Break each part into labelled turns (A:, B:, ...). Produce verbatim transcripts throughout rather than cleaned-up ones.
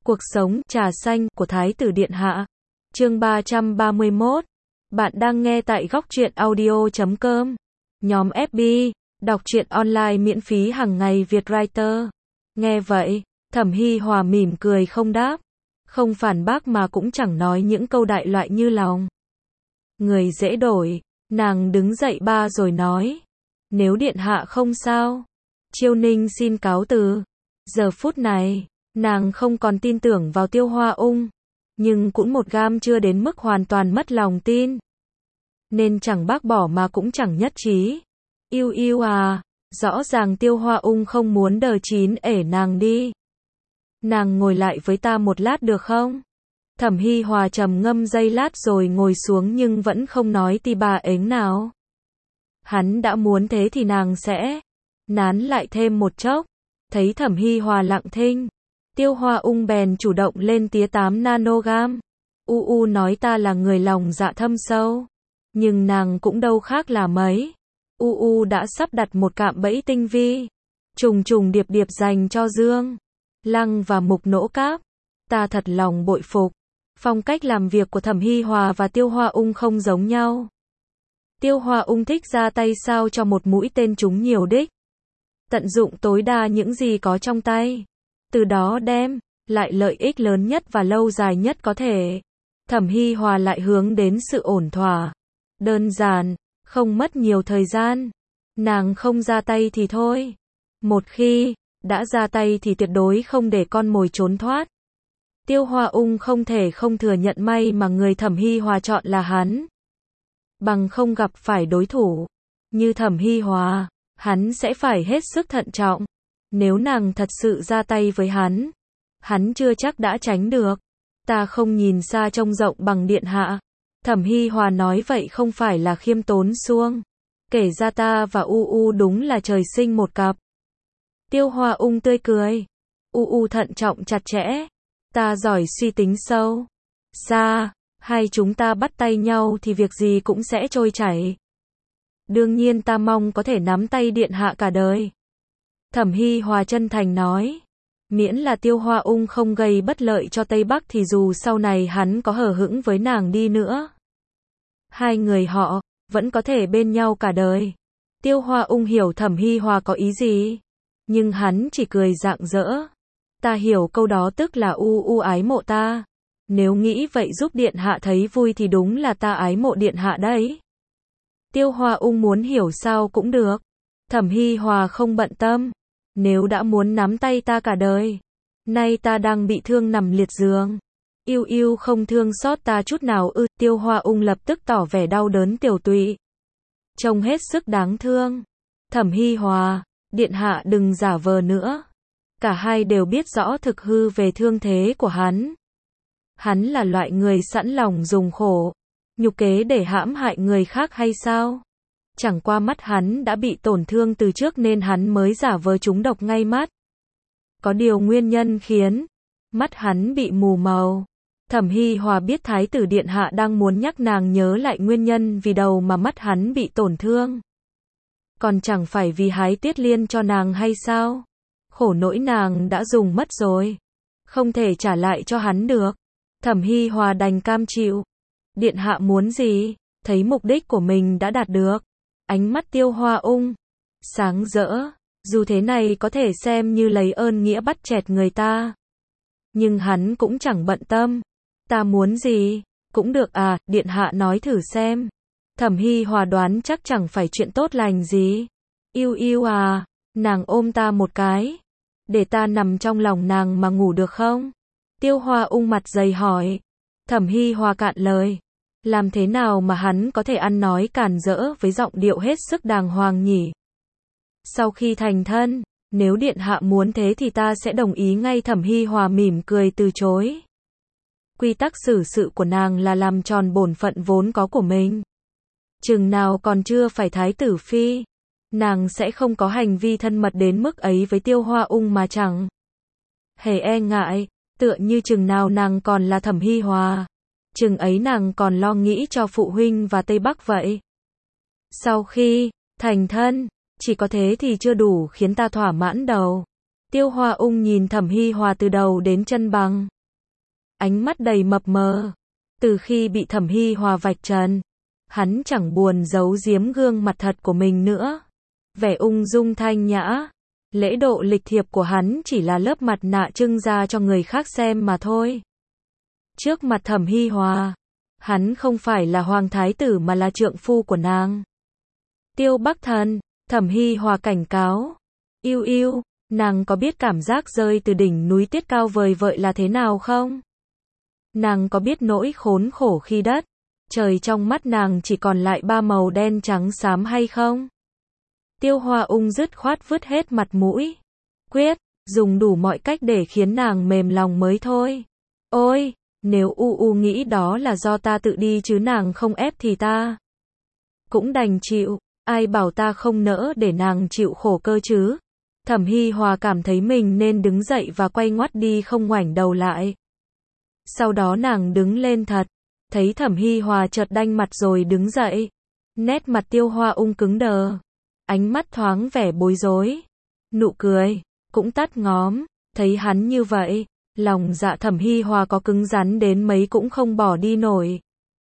A: Cuộc sống, trà xanh, của Thái tử Điện Hạ. Chương ba trăm ba mươi mốt. Bạn đang nghe tại góc truyện audio chấm com. Nhóm ép bê, đọc truyện online miễn phí hàng ngày Việt Writer. Nghe vậy, Thẩm Hi Hòa mỉm cười không đáp. Không phản bác mà cũng chẳng nói những câu đại loại như lòng. Người dễ đổi, nàng đứng dậy ba rồi nói. Nếu Điện Hạ không sao, Chiêu Ninh xin cáo từ. Giờ phút này, nàng không còn tin tưởng vào Tiêu Hoa Ung, nhưng cũng một gam chưa đến mức hoàn toàn mất lòng tin. Nên chẳng bác bỏ mà cũng chẳng nhất trí. Yêu yêu à, rõ ràng Tiêu Hoa Ung không muốn đờ chín ể nàng đi. Nàng ngồi lại với ta một lát được không? Thẩm Hi Hòa trầm ngâm giây lát rồi ngồi xuống nhưng vẫn không nói tì bà ếnh nào. Hắn đã muốn thế thì nàng sẽ nán lại thêm một chốc. Thấy Thẩm Hi Hòa lặng thinh, Tiêu Hoa Ung bèn chủ động lên tía tám nanogam. U U nói ta là người lòng dạ thâm sâu, nhưng nàng cũng đâu khác là mấy. U U đã sắp đặt một cạm bẫy tinh vi, trùng trùng điệp điệp dành cho Dương, Lăng và Mục Nỗ Cáp. Ta thật lòng bội phục. Phong cách làm việc của Thẩm Hi Hòa và Tiêu Hoa Ung không giống nhau. Tiêu Hoa Ung thích ra tay sao cho một mũi tên trúng nhiều đích. Tận dụng tối đa những gì có trong tay. Từ đó đem lại lợi ích lớn nhất và lâu dài nhất có thể. Thẩm Hi Hòa lại hướng đến sự ổn thỏa, đơn giản, không mất nhiều thời gian. Nàng không ra tay thì thôi. Một khi đã ra tay thì tuyệt đối không để con mồi trốn thoát. Tiêu Hoa Ung không thể không thừa nhận may mà người Thẩm Hi Hòa chọn là hắn. Bằng không gặp phải đối thủ như Thẩm Hi Hòa, hắn sẽ phải hết sức thận trọng. Nếu nàng thật sự ra tay với hắn, hắn chưa chắc đã tránh được. Ta không nhìn xa trông rộng bằng Điện Hạ. Thẩm Hi Hòa nói vậy không phải là khiêm tốn xuông. Kể ra ta và U U đúng là trời sinh một cặp. Tiêu Hoa Ung tươi cười. U U thận trọng chặt chẽ. Ta giỏi suy tính sâu xa. Hai chúng ta bắt tay nhau thì việc gì cũng sẽ trôi chảy. Đương nhiên ta mong có thể nắm tay Điện Hạ cả đời. Thẩm Hi Hòa chân thành nói. Miễn là Tiêu Hoa Ung không gây bất lợi cho Tây Bắc thì dù sau này hắn có hờ hững với nàng đi nữa, hai người họ vẫn có thể bên nhau cả đời. Tiêu Hoa Ung hiểu Thẩm Hi Hòa có ý gì, nhưng hắn chỉ cười rạng rỡ. Ta hiểu câu đó tức là U U ái mộ ta. Nếu nghĩ vậy giúp Điện Hạ thấy vui thì đúng là ta ái mộ Điện Hạ đấy. Tiêu Hoa Ung muốn hiểu sao cũng được. Thẩm Hi Hòa không bận tâm. Nếu đã muốn nắm tay ta cả đời, nay ta đang bị thương nằm liệt giường, yêu yêu không thương xót ta chút nào ư? Tiêu Hoa Ung lập tức tỏ vẻ đau đớn tiểu tụy, trông hết sức đáng thương. Thẩm Hi Hòa, Điện Hạ đừng giả vờ nữa. Cả hai đều biết rõ thực hư về thương thế của hắn. Hắn là loại người sẵn lòng dùng khổ, nhục kế để hãm hại người khác hay sao? Chẳng qua mắt hắn đã bị tổn thương từ trước nên hắn mới giả vờ trúng độc ngay mắt. Có điều nguyên nhân khiến mắt hắn bị mù màu. Thẩm Hi Hòa biết Thái tử Điện Hạ đang muốn nhắc nàng nhớ lại nguyên nhân vì đâu mà mắt hắn bị tổn thương. Còn chẳng phải vì hái tiết liên cho nàng hay sao? Khổ nỗi nàng đã dùng mất rồi, không thể trả lại cho hắn được. Thẩm Hi Hòa đành cam chịu. Điện Hạ muốn gì? Thấy mục đích của mình đã đạt được. Ánh mắt Tiêu Hoa Ung sáng rỡ. Dù thế này có thể xem như lấy ơn nghĩa bắt chẹt người ta, nhưng hắn cũng chẳng bận tâm. Ta muốn gì cũng được à? Điện Hạ nói thử xem. Thẩm Hi Hòa đoán chắc chẳng phải chuyện tốt lành gì. Yêu yêu à, nàng ôm ta một cái, để ta nằm trong lòng nàng mà ngủ được không? Tiêu Hoa Ung mặt dày hỏi. Thẩm Hi Hòa cạn lời. Làm thế nào mà hắn có thể ăn nói càn rỡ với giọng điệu hết sức đàng hoàng nhỉ? Sau khi thành thân, nếu Điện Hạ muốn thế thì ta sẽ đồng ý ngay. Thẩm Hi Hòa mỉm cười từ chối. Quy tắc xử sự của nàng là làm tròn bổn phận vốn có của mình. Chừng nào còn chưa phải Thái tử Phi, nàng sẽ không có hành vi thân mật đến mức ấy với Tiêu Hoa Ung mà chẳng hề e ngại. Tựa như chừng nào nàng còn là Thẩm Hi Hòa, chừng ấy nàng còn lo nghĩ cho phụ huynh và Tây Bắc vậy. Sau khi thành thân, chỉ có thế thì chưa đủ khiến ta thỏa mãn đâu. Tiêu Hoa Ung nhìn Thẩm Hi Hòa từ đầu đến chân bằng ánh mắt đầy mập mờ. Từ khi bị Thẩm Hi Hòa vạch trần, hắn chẳng buồn giấu giếm gương mặt thật của mình nữa. Vẻ ung dung thanh nhã, lễ độ lịch thiệp của hắn chỉ là lớp mặt nạ trưng ra cho người khác xem mà thôi. Trước mặt Thẩm Hi Hòa, hắn không phải là hoàng thái tử mà là trượng phu của nàng. Tiêu Bắc Thần, Thẩm Hi Hòa cảnh cáo. Yêu yêu, nàng có biết cảm giác rơi từ đỉnh núi tuyết cao vời vợi là thế nào không? Nàng có biết nỗi khốn khổ khi đất, trời trong mắt nàng chỉ còn lại ba màu đen trắng xám hay không? Tiêu Hoa Ung dứt khoát vứt hết mặt mũi. Quyết, dùng đủ mọi cách để khiến nàng mềm lòng mới thôi. Ôi, nếu U U nghĩ đó là do ta tự đi chứ nàng không ép thì ta cũng đành chịu, ai bảo ta không nỡ để nàng chịu khổ cơ chứ. Thẩm Hi Hòa cảm thấy mình nên đứng dậy và quay ngoắt đi không ngoảnh đầu lại. Sau đó nàng đứng lên thật, thấy Thẩm Hi Hòa chợt đanh mặt rồi đứng dậy. Nét mặt Tiêu Hoa Ung cứng đờ, ánh mắt thoáng vẻ bối rối, nụ cười cũng tắt ngóm. Thấy hắn như vậy, lòng dạ Thẩm Hi Hòa có cứng rắn đến mấy cũng không bỏ đi nổi.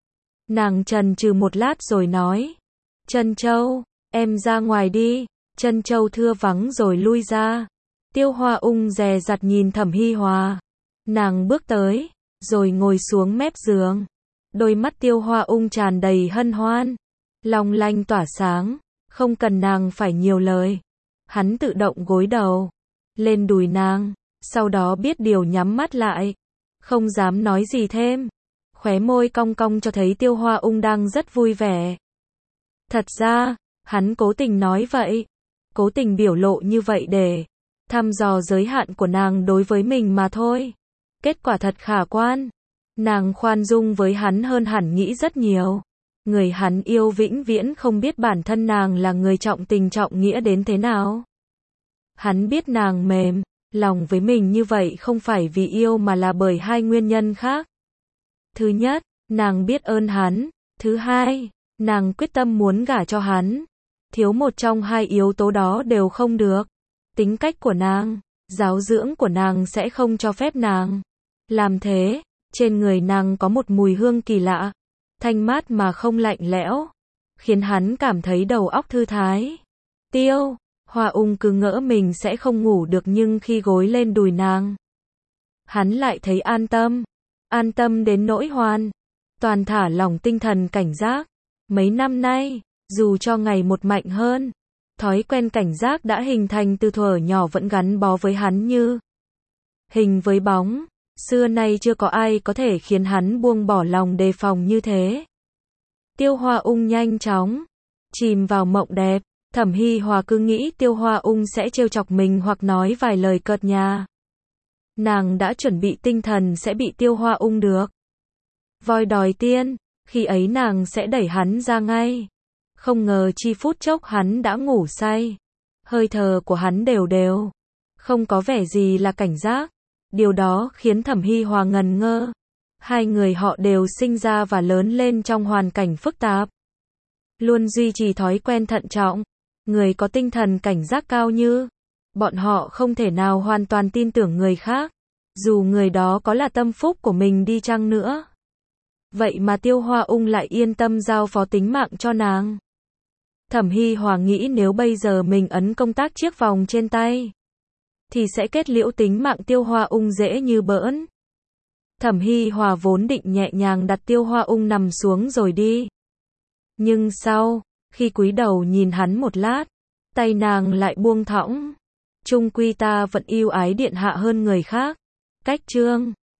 A: Nàng chần chừ một lát rồi nói, Trân Châu, em ra ngoài đi. Trân Châu thưa vắng rồi lui ra. Tiêu Hoa Ung dè dặt nhìn Thẩm Hi Hòa. Nàng bước tới, rồi ngồi xuống mép giường. Đôi mắt Tiêu Hoa Ung tràn đầy hân hoan, long lanh tỏa sáng, không cần nàng phải nhiều lời. Hắn tự động gối đầu lên đùi nàng, sau đó biết điều nhắm mắt lại, không dám nói gì thêm. Khóe môi cong cong cho thấy Tiêu Hoa Ung đang rất vui vẻ. Thật ra, hắn cố tình nói vậy, cố tình biểu lộ như vậy để thăm dò giới hạn của nàng đối với mình mà thôi. Kết quả thật khả quan. Nàng khoan dung với hắn hơn hẳn nghĩ rất nhiều. Người hắn yêu vĩnh viễn không biết bản thân nàng là người trọng tình trọng nghĩa đến thế nào. Hắn biết nàng mềm lòng với mình như vậy không phải vì yêu mà là bởi hai nguyên nhân khác. Thứ nhất, nàng biết ơn hắn. Thứ hai, nàng quyết tâm muốn gả cho hắn. Thiếu một trong hai yếu tố đó đều không được. Tính cách của nàng, giáo dưỡng của nàng sẽ không cho phép nàng làm thế. Trên người nàng có một mùi hương kỳ lạ, thanh mát mà không lạnh lẽo, khiến hắn cảm thấy đầu óc thư thái. Tiêu Hoa Ung cứ ngỡ mình sẽ không ngủ được, nhưng khi gối lên đùi nàng, hắn lại thấy an tâm. An tâm đến nỗi hoàn toàn thả lỏng tinh thần cảnh giác. Mấy năm nay, dù cho ngày một mạnh hơn, thói quen cảnh giác đã hình thành từ thuở nhỏ vẫn gắn bó với hắn như hình với bóng. Xưa nay chưa có ai có thể khiến hắn buông bỏ lòng đề phòng như thế. Tiêu Hoa Ung nhanh chóng chìm vào mộng đẹp. Thẩm Hi Hòa cứ nghĩ Tiêu Hoa Ung sẽ trêu chọc mình hoặc nói vài lời cợt nhả. Nàng đã chuẩn bị tinh thần sẽ bị Tiêu Hoa Ung được voi đòi tiên, khi ấy nàng sẽ đẩy hắn ra ngay. Không ngờ chi phút chốc hắn đã ngủ say. Hơi thở của hắn đều đều, không có vẻ gì là cảnh giác. Điều đó khiến Thẩm Hi Hòa ngần ngơ. Hai người họ đều sinh ra và lớn lên trong hoàn cảnh phức tạp, luôn duy trì thói quen thận trọng. Người có tinh thần cảnh giác cao như bọn họ không thể nào hoàn toàn tin tưởng người khác, dù người đó có là tâm phúc của mình đi chăng nữa. Vậy mà Tiêu Hoa Ung lại yên tâm giao phó tính mạng cho nàng. Thẩm Hi Hòa nghĩ nếu bây giờ mình ấn công tác chiếc vòng trên tay, thì sẽ kết liễu tính mạng Tiêu Hoa Ung dễ như bỡn. Thẩm Hi Hòa vốn định nhẹ nhàng đặt Tiêu Hoa Ung nằm xuống rồi đi. Nhưng sau, khi cúi đầu nhìn hắn một lát, tay nàng lại buông thõng. Chung quy ta vẫn yêu ái điện hạ hơn người khác. Cách chương